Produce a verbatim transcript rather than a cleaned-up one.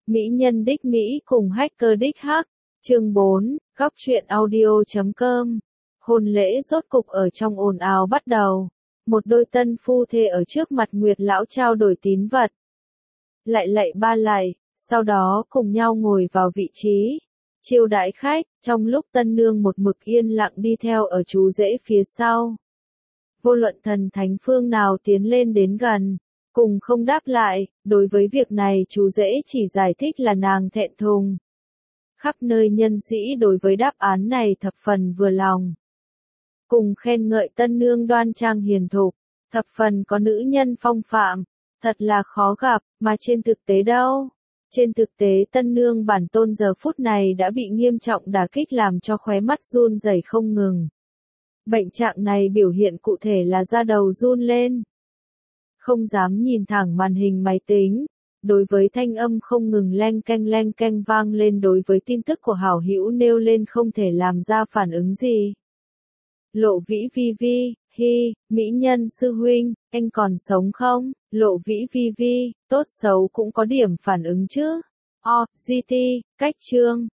Mỹ nhân đích Mỹ cùng hacker đích hack. Chương bốn, góc truyện audio chấm com. Hôn lễ rốt cục ở trong ồn ào bắt đầu. Một đôi tân phu thê ở trước mặt Nguyệt lão trao đổi tín vật. Lại lạy ba lạy, sau đó cùng nhau ngồi vào vị trí. Chiêu đãi khách, trong lúc tân nương một mực yên lặng đi theo ở chú rể phía sau. Vô luận thần thánh phương nào tiến lên đến gần, cùng không đáp lại, đối với việc này chú rể chỉ giải thích là nàng thẹn thùng. Khắp nơi nhân sĩ đối với đáp án này thập phần vừa lòng. Cùng khen ngợi tân nương đoan trang hiền thục, thập phần có nữ nhân phong phạm, thật là khó gặp, mà trên thực tế đâu? Trên thực tế tân nương bản tôn giờ phút này đã bị nghiêm trọng đả kích làm cho khóe mắt run rẩy không ngừng. Bệnh trạng này biểu hiện cụ thể là da đầu run lên. Không dám nhìn thẳng màn hình máy tính. Đối với thanh âm không ngừng leng keng leng keng vang lên đối với tin tức của hảo hữu nêu lên không thể làm ra phản ứng gì. Lộ Vĩ Vi Vi, hi, mỹ nhân sư huynh, anh còn sống không? Lộ Vĩ Vi Vi, tốt xấu cũng có điểm phản ứng chứ. O, giê tê, cách chương.